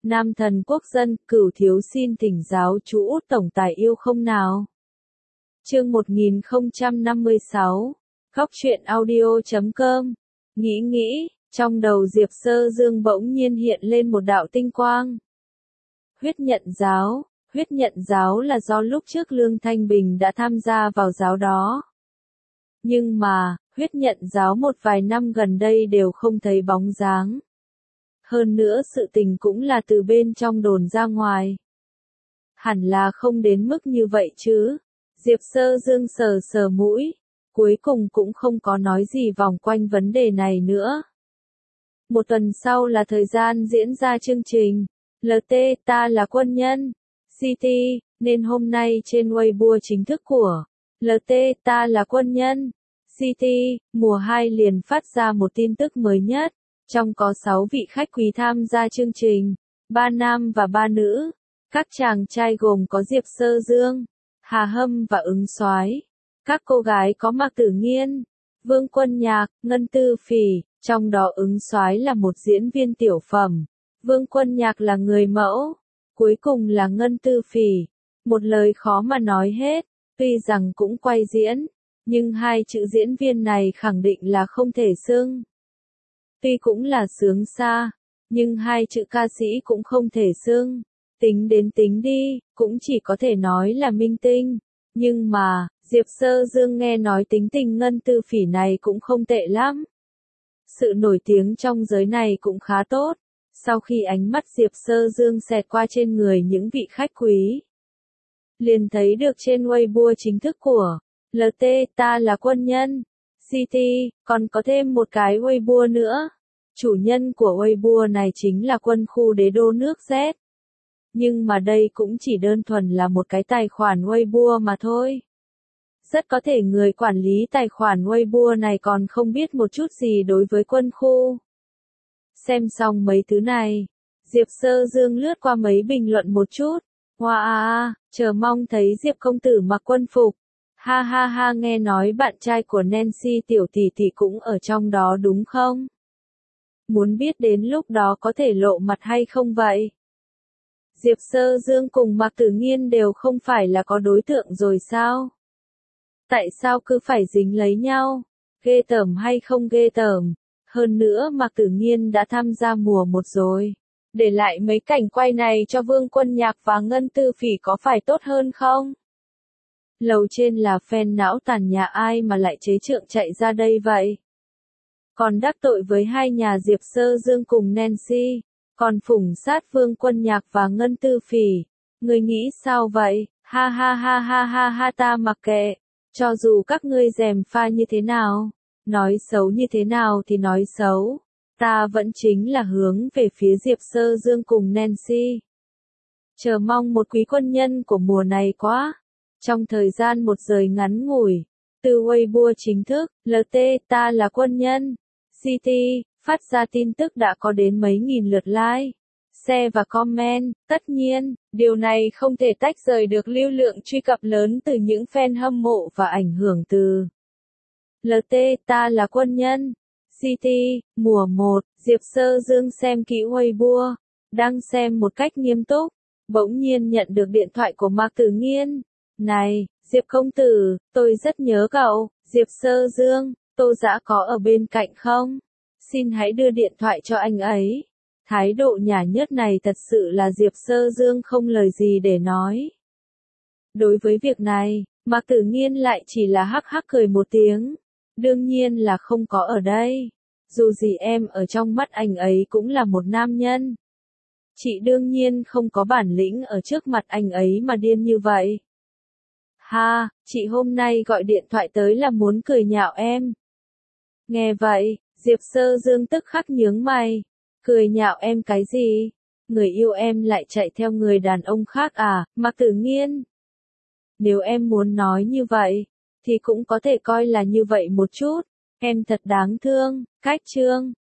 Nam thần quốc dân, Cửu thiếu xin thỉnh giáo chú Út tổng tài yêu không nào. Chương 1056, Góc truyện audio.com. Nghĩ, trong đầu Diệp Sơ Dương bỗng nhiên hiện lên một đạo tinh quang. Huyết nhận giáo là do lúc trước Lương Thanh Bình đã tham gia vào giáo đó. Nhưng mà, huyết nhận giáo một vài năm gần đây đều không thấy bóng dáng. Hơn nữa sự tình cũng là từ bên trong đồn ra ngoài. Hẳn là không đến mức như vậy chứ. Diệp Sơ Dương sờ mũi, cuối cùng cũng không có nói gì vòng quanh vấn đề này nữa. Một tuần sau là thời gian diễn ra chương trình. LT ta là quân nhân. CT, nên hôm nay trên Weibo chính thức của LT ta là quân nhân. CT, mùa 2 liền phát ra một tin tức mới nhất. Trong có 6 vị khách quý tham gia chương trình, 3 nam và 3 nữ. Các chàng trai gồm có Diệp Sơ Dương, Hà Hâm và Ứng Soái. Các cô gái có Mạc Tử Nghiên, Vương Quân Nhạc, Ngân Tư Phỉ, trong đó Ứng Soái là một diễn viên tiểu phẩm, Vương Quân Nhạc là người mẫu, cuối cùng là Ngân Tư Phỉ. Một lời khó mà nói hết, tuy rằng cũng quay diễn, nhưng hai chữ diễn viên này khẳng định là không thể xưng. Tuy cũng là sướng xa, nhưng hai chữ ca sĩ cũng không thể xưng. Tính đi, cũng chỉ có thể nói là minh tinh. Nhưng mà, Diệp Sơ Dương nghe nói tính tình Ngân Tư Phỉ này cũng không tệ lắm. Sự nổi tiếng trong giới này cũng khá tốt. Sau khi ánh mắt Diệp Sơ Dương xẹt qua trên người những vị khách quý, liền thấy được trên Weibo chính thức của LT ta là quân nhân. CT, còn có thêm một cái Weibo nữa. Chủ nhân của Weibo này chính là quân khu đế đô nước Z. Nhưng mà đây cũng chỉ đơn thuần là một cái tài khoản Weibo mà thôi. Rất có thể người quản lý tài khoản Weibo này còn không biết một chút gì đối với quân khu. Xem xong mấy thứ này, Diệp Sơ Dương lướt qua mấy bình luận một chút. Wow, chờ mong thấy Diệp công tử mặc quân phục. Ha ha ha, nghe nói bạn trai của Nancy tiểu tỷ tỷ cũng ở trong đó đúng không? Muốn biết đến lúc đó có thể lộ mặt hay không vậy? Diệp Sơ Dương cùng Mạc Tử Nghiên đều không phải là có đối tượng rồi sao? Tại sao cứ phải dính lấy nhau? Ghê tởm hay không ghê tởm? Hơn nữa Mạc Tử Nghiên đã tham gia mùa 1 rồi. Để lại mấy cảnh quay này cho Vương Quân Nhạc và Ngân Tư Phỉ có phải tốt hơn không? Lầu trên là fan não tàn nhà ai mà lại chế trượng chạy ra đây vậy? Còn đắc tội với hai nhà Diệp Sơ Dương cùng Nancy, còn phủng sát Vương Quân Nhạc và Ngân Tư Phỉ. Ngươi nghĩ sao vậy? Ha ha ha ha ha ha, ta mặc kệ. Cho dù các ngươi gièm pha như thế nào, nói xấu như thế nào thì nói xấu, ta vẫn chính là hướng về phía Diệp Sơ Dương cùng Nancy. Chờ mong một quý quân nhân của mùa này quá. Trong thời gian một giờ ngắn ngủi, từ Weibo chính thức, LT ta là quân nhân. CT, phát ra tin tức đã có đến mấy nghìn lượt like, share và comment. Tất nhiên, điều này không thể tách rời được lưu lượng truy cập lớn từ những fan hâm mộ và ảnh hưởng từ LT ta là quân nhân. CT, mùa 1, Diệp Sơ Dương xem kỹ Weibo, đang xem một cách nghiêm túc, bỗng nhiên nhận được điện thoại của Mạc Tử Nghiên. Này, Diệp công tử, tôi rất nhớ cậu. Diệp Sơ Dương, Tô Dã có ở bên cạnh không? Xin hãy đưa điện thoại cho anh ấy. Thái độ nhả nhớt này thật sự là Diệp Sơ Dương không lời gì để nói. Đối với việc này, Mạc Tử Nghiên lại chỉ là hắc hắc cười một tiếng. Đương nhiên là không có ở đây. Dù gì em ở trong mắt anh ấy cũng là một nam nhân. Chị đương nhiên không có bản lĩnh ở trước mặt anh ấy mà điên như vậy. Ha, chị hôm nay gọi điện thoại tới là muốn cười nhạo em. Nghe vậy, Diệp Sơ Dương tức khắc nhướng mày. Cười nhạo em cái gì? Người yêu em lại chạy theo người đàn ông khác à, Mạc Tử Nghiên? Nếu em muốn nói như vậy, thì cũng có thể coi là như vậy một chút. Em thật đáng thương. Cách chương